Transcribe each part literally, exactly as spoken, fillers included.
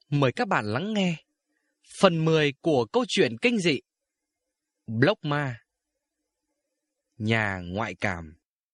Mời các bạn lắng nghe phần mười của câu chuyện kinh dị Block Ma, nhà ngoại cảm.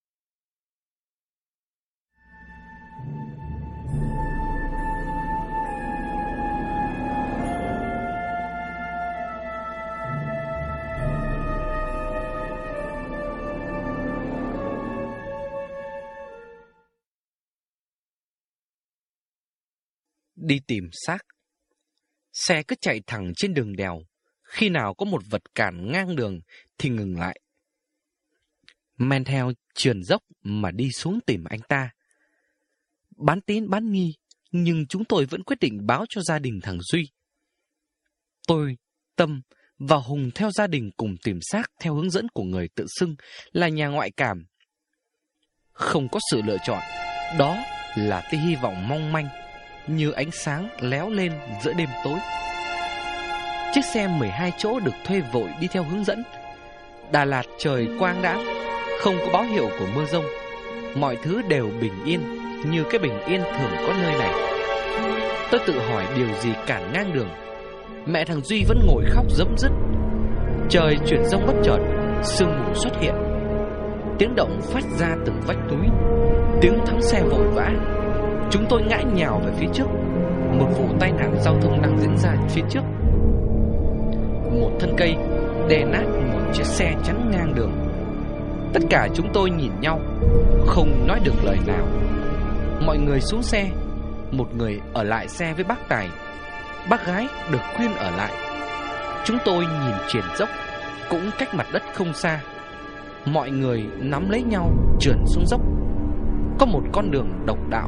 Đi tìm xác. Xe cứ chạy thẳng trên đường đèo, khi nào có một vật cản ngang đường thì ngừng lại. Men theo trườn dốc mà đi xuống tìm anh ta. Bán tín bán nghi, nhưng chúng tôi vẫn quyết định báo cho gia đình thằng Duy. Tôi, Tâm và Hùng theo gia đình cùng tìm xác theo hướng dẫn của người tự xưng là nhà ngoại cảm. Không có sự lựa chọn, đó là tia hy vọng mong manh như ánh sáng léo lên giữa đêm tối. Chiếc xe mười hai chỗ được thuê vội đi theo hướng dẫn. Đà Lạt trời quang đãng, không có báo hiệu của mưa dông. Mọi thứ đều bình yên, như cái bình yên thường có nơi này. Tôi tự hỏi điều gì cản ngang đường. Mẹ thằng Duy vẫn ngồi khóc rấm rứt. Trời chuyển giông bất chợt, sương mù xuất hiện. Tiếng động phát ra từ vách núi, tiếng thắng xe vội vã. Chúng tôi ngã nhào về phía trước. Một vụ tai nạn giao thông đang diễn ra phía trước. Một thân cây đè nát một chiếc xe chắn ngang đường. Tất cả chúng tôi nhìn nhau, không nói được lời nào. Mọi người xuống xe. Một người ở lại xe với bác Tài. Bác gái được khuyên ở lại. Chúng tôi nhìn triển dốc, cũng cách mặt đất không xa. Mọi người nắm lấy nhau trườn xuống dốc. Có một con đường độc đạo.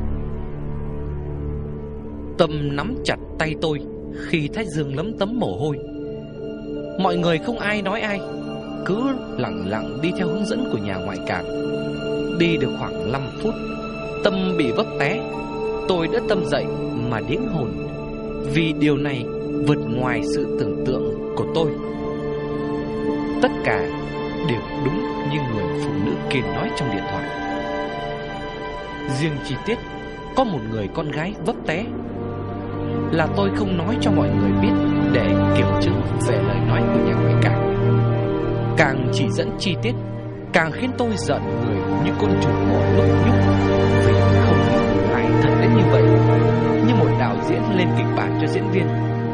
Tâm nắm chặt tay tôi khi thái dương lấm tấm mồ hôi. Mọi người không ai nói ai, cứ lặng lặng đi theo hướng dẫn của nhà ngoại cảm. Đi được khoảng năm phút, Tâm bị vấp té. Tôi đỡ Tâm dậy mà điếng hồn, vì điều này vượt ngoài sự tưởng tượng của tôi. Tất cả đều đúng như người phụ nữ kia nói trong điện thoại. Riêng chi tiết có một người con gái vấp té là tôi không nói cho mọi người biết để kiểm chứng về lời nói của nhà ngoại cảm. Càng chỉ dẫn chi tiết, càng khiến tôi giận người như con trùng bò lúc nhúc, vì không nghĩ lại thật đến như vậy, như một đạo diễn lên kịch bản cho diễn viên.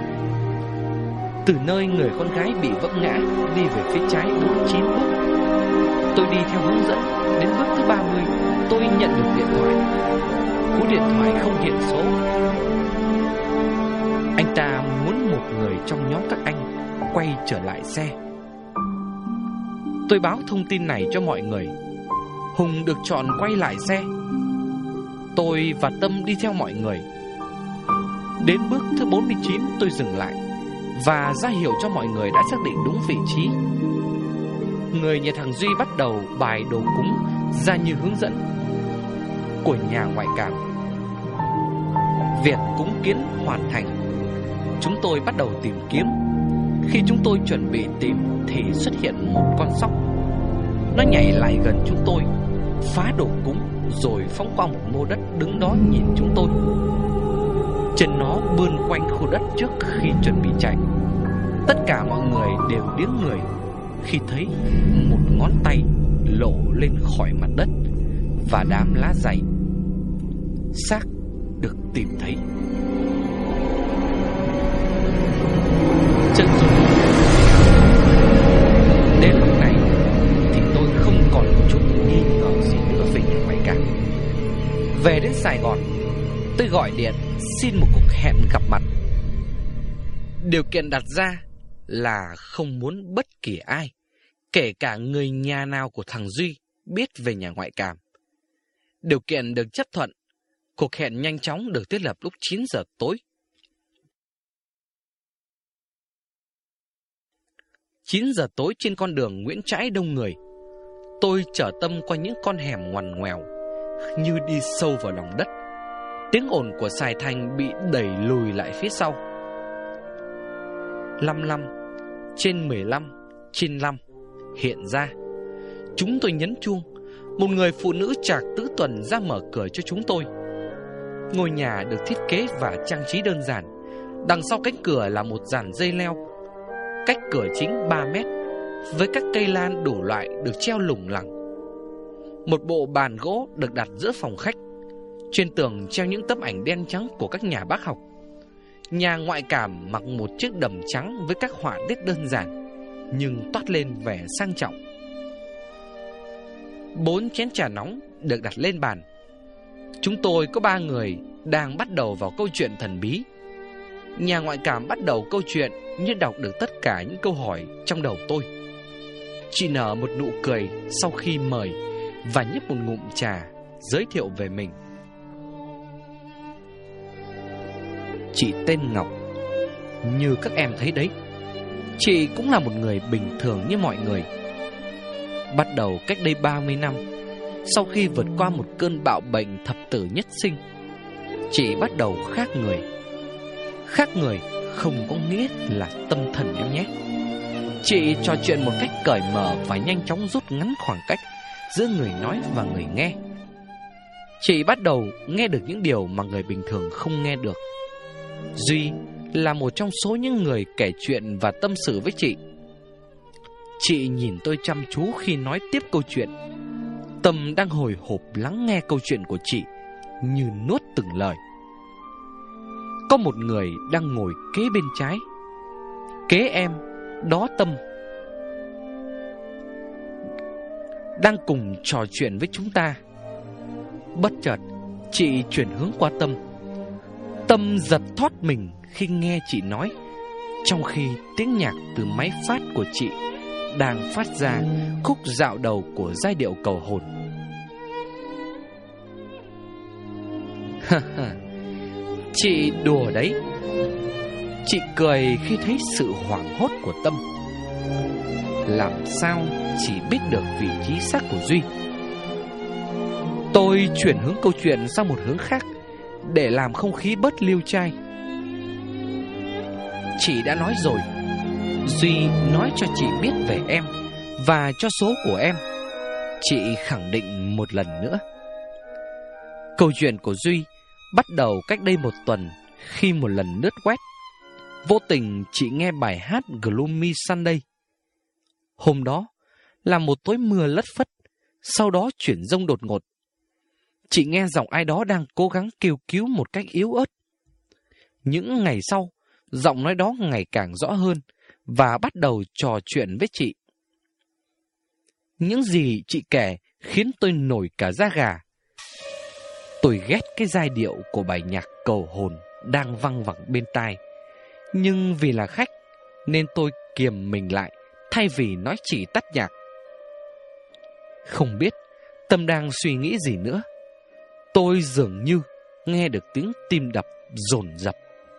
Từ nơi người con gái bị vấp ngã đi về phía trái bốn mươi chín bước. Tôi đi theo hướng dẫn, đến bước thứ ba mươi tôi nhận được điện thoại. Cú điện thoại không hiện số. Anh ta muốn một người trong nhóm các anh quay trở lại xe. Tôi báo thông tin này cho mọi người. Hùng được chọn quay lại xe. Tôi và Tâm đi theo mọi người. Đến bước thứ bốn mươi chín tôi dừng lại và ra hiệu cho mọi người đã xác định đúng vị trí. Người nhà thằng Duy bắt đầu bài đồ cúng ra như hướng dẫn của nhà ngoại cảm. Việc cúng kiến hoàn thành, chúng tôi bắt đầu tìm kiếm. Khi chúng tôi chuẩn bị tìm thì xuất hiện một con sóc. Nó nhảy lại gần chúng tôi, phá đồ cúng rồi phóng qua một mô đất đứng đó nhìn chúng tôi. Chân nó bươn quanh khu đất trước khi chuẩn bị chạy. Tất cả mọi người đều điếng người khi thấy một ngón tay lộ lên khỏi mặt đất và đám lá dày. Xác được tìm thấy. Chân dung. Đến lúc này thì tôi không còn chút nghi ngờ gì nữa về nhà ngoại cảm. Về đến Sài Gòn, tôi gọi điện xin một cuộc hẹn gặp mặt. Điều kiện đặt ra là không muốn bất kỳ ai, kể cả người nhà nào của thằng Duy, biết về nhà ngoại cảm. Điều kiện được chấp thuận. Cuộc hẹn nhanh chóng được thiết lập lúc chín giờ tối. chín giờ tối trên con đường Nguyễn Trãi đông người. Tôi chở Tâm qua những con hẻm ngoằn ngoèo, như đi sâu vào lòng đất. Tiếng ồn của Sài Thành bị đẩy lùi lại phía sau. năm mươi lăm trên mười lăm trên năm hiện ra. Chúng tôi nhấn chuông. Một người phụ nữ trạc tứ tuần ra mở cửa cho chúng tôi. Ngôi nhà được thiết kế và trang trí đơn giản, Đằng sau cánh cửa là một dàn dây leo, cách cửa chính ba mét, với các cây lan đủ loại được treo lủng lẳng. Một bộ bàn gỗ được đặt giữa phòng khách. Trên tường treo những tấm ảnh đen trắng của các nhà bác học. Nhà ngoại cảm mặc một chiếc đầm trắng với các họa tiết đơn giản, nhưng toát lên vẻ sang trọng. Bốn chén trà nóng được đặt lên bàn. Chúng tôi có ba người đang bắt đầu vào câu chuyện thần bí. Nhà ngoại cảm bắt đầu câu chuyện như đọc được tất cả những câu hỏi trong đầu tôi. Chị nở một nụ cười sau khi mời và nhấp một ngụm trà, giới thiệu về mình. Chị tên Ngọc. Như các em thấy đấy, chị cũng là một người bình thường như mọi người. Bắt đầu cách đây ba mươi năm, sau khi vượt qua một cơn bạo bệnh thập tử nhất sinh, chị bắt đầu khác người. Khác người không có nghĩa là tâm thần em nhé. Chị trò chuyện một cách cởi mở và nhanh chóng rút ngắn khoảng cách giữa người nói và người nghe. Chị bắt đầu nghe được những điều mà người bình thường không nghe được. Duy là một trong số những người kể chuyện và tâm sự với chị. Chị nhìn tôi chăm chú khi nói tiếp câu chuyện. Tâm đang hồi hộp lắng nghe câu chuyện của chị, như nuốt từng lời. Có một người đang ngồi kế bên trái. Kế em, đó Tâm, đang cùng trò chuyện với chúng ta. Bất chợt, chị chuyển hướng qua Tâm. Tâm giật thoát mình khi nghe chị nói, trong khi tiếng nhạc từ máy phát của chị đang phát ra khúc dạo đầu của giai điệu cầu hồn. Chị đùa đấy. Chị cười khi thấy sự hoảng hốt của Tâm. Làm sao chị biết được vị trí xác của Duy? Tôi chuyển hướng câu chuyện sang một hướng khác để làm không khí bớt liêu trai. Chị đã nói rồi, Duy nói cho chị biết về em và cho số của em. Chị khẳng định một lần nữa. Câu chuyện của Duy bắt đầu cách đây một tuần, khi một lần lướt web, vô tình chị nghe bài hát Gloomy Sunday. Hôm đó là một tối mưa lất phất, sau đó chuyển dông đột ngột. Chị nghe giọng ai đó đang cố gắng kêu cứu một cách yếu ớt. Những ngày sau, giọng nói đó ngày càng rõ hơn và bắt đầu trò chuyện với chị. Những gì chị kể khiến tôi nổi cả da gà. Tôi ghét cái giai điệu của bài nhạc cầu hồn đang văng vẳng bên tai, nhưng vì là khách nên tôi kiềm mình lại thay vì nói chị tắt nhạc. Không biết Tâm đang suy nghĩ gì nữa. Tôi dường như nghe được tiếng tim đập dồn dập.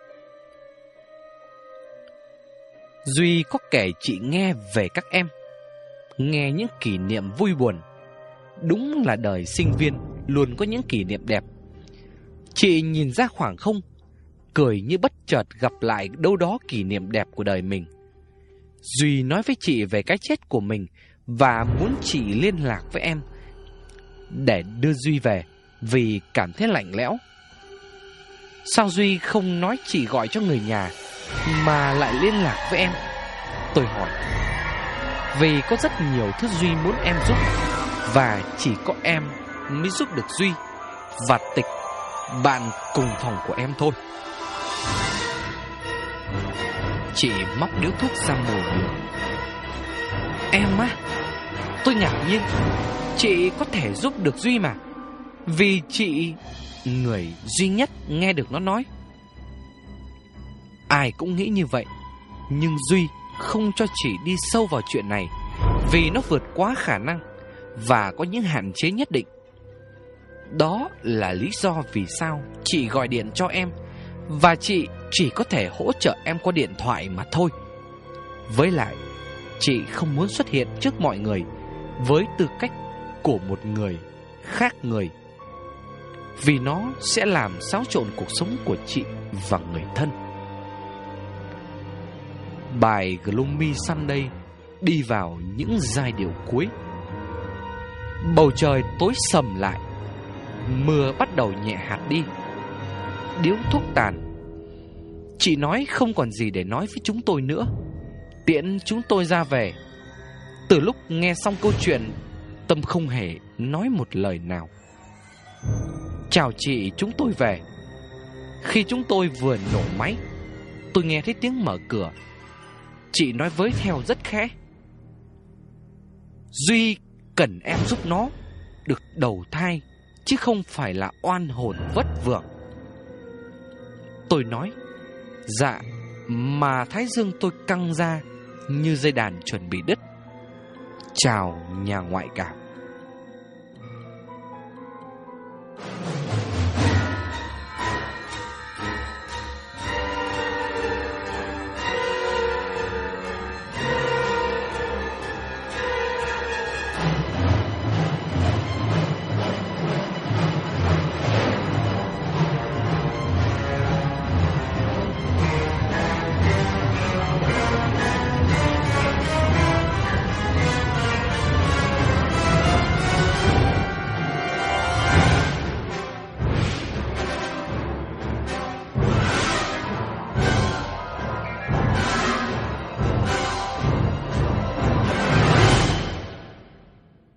Duy có kể chị nghe về các em, nghe những kỷ niệm vui buồn. Đúng là đời sinh viên luôn có những kỷ niệm đẹp. Chị nhìn ra khoảng không, cười như bất chợt gặp lại đâu đó kỷ niệm đẹp của đời mình. Duy nói với chị về cái chết của mình và muốn chị liên lạc với em để đưa Duy về vì cảm thấy lạnh lẽo. Sao Duy không nói chị gọi cho người nhà mà lại liên lạc với em? Tôi hỏi. Vì có rất nhiều thứ Duy muốn em giúp, và chỉ có em mới giúp được Duy và Tịch, bạn cùng phòng của em thôi. Chị móc điếu thuốc ra mồi lửa. Em á? Tôi ngạc nhiên. Chị có thể giúp được Duy mà, vì chị người duy nhất nghe được nó nói. Ai cũng nghĩ như vậy, nhưng Duy không cho chị đi sâu vào chuyện này vì nó vượt quá khả năng và có những hạn chế nhất định. Đó là lý do vì sao chị gọi điện cho em, và chị chỉ có thể hỗ trợ em qua điện thoại mà thôi. Với lại, chị không muốn xuất hiện trước mọi người với tư cách của một người khác người, vì nó sẽ làm xáo trộn cuộc sống của chị và người thân. Bài Gloomy Sunday đi vào những giai điệu cuối. Bầu trời tối sầm lại, mưa bắt đầu nhẹ hạt đi. Điếu thuốc tàn. Chị nói không còn gì để nói với chúng tôi nữa, tiễn chúng tôi ra về. Từ lúc nghe xong câu chuyện, Tâm không hề nói một lời nào. Chào chị, chúng tôi về. Khi chúng tôi vừa nổ máy, tôi nghe thấy tiếng mở cửa. Chị nói với theo rất khẽ: Duy cần em giúp nó được đầu thai, chứ không phải là oan hồn vất vưởng. Tôi nói: Dạ. Mà thái dương tôi căng ra như dây đàn chuẩn bị đứt. Chào nhà ngoại cảm.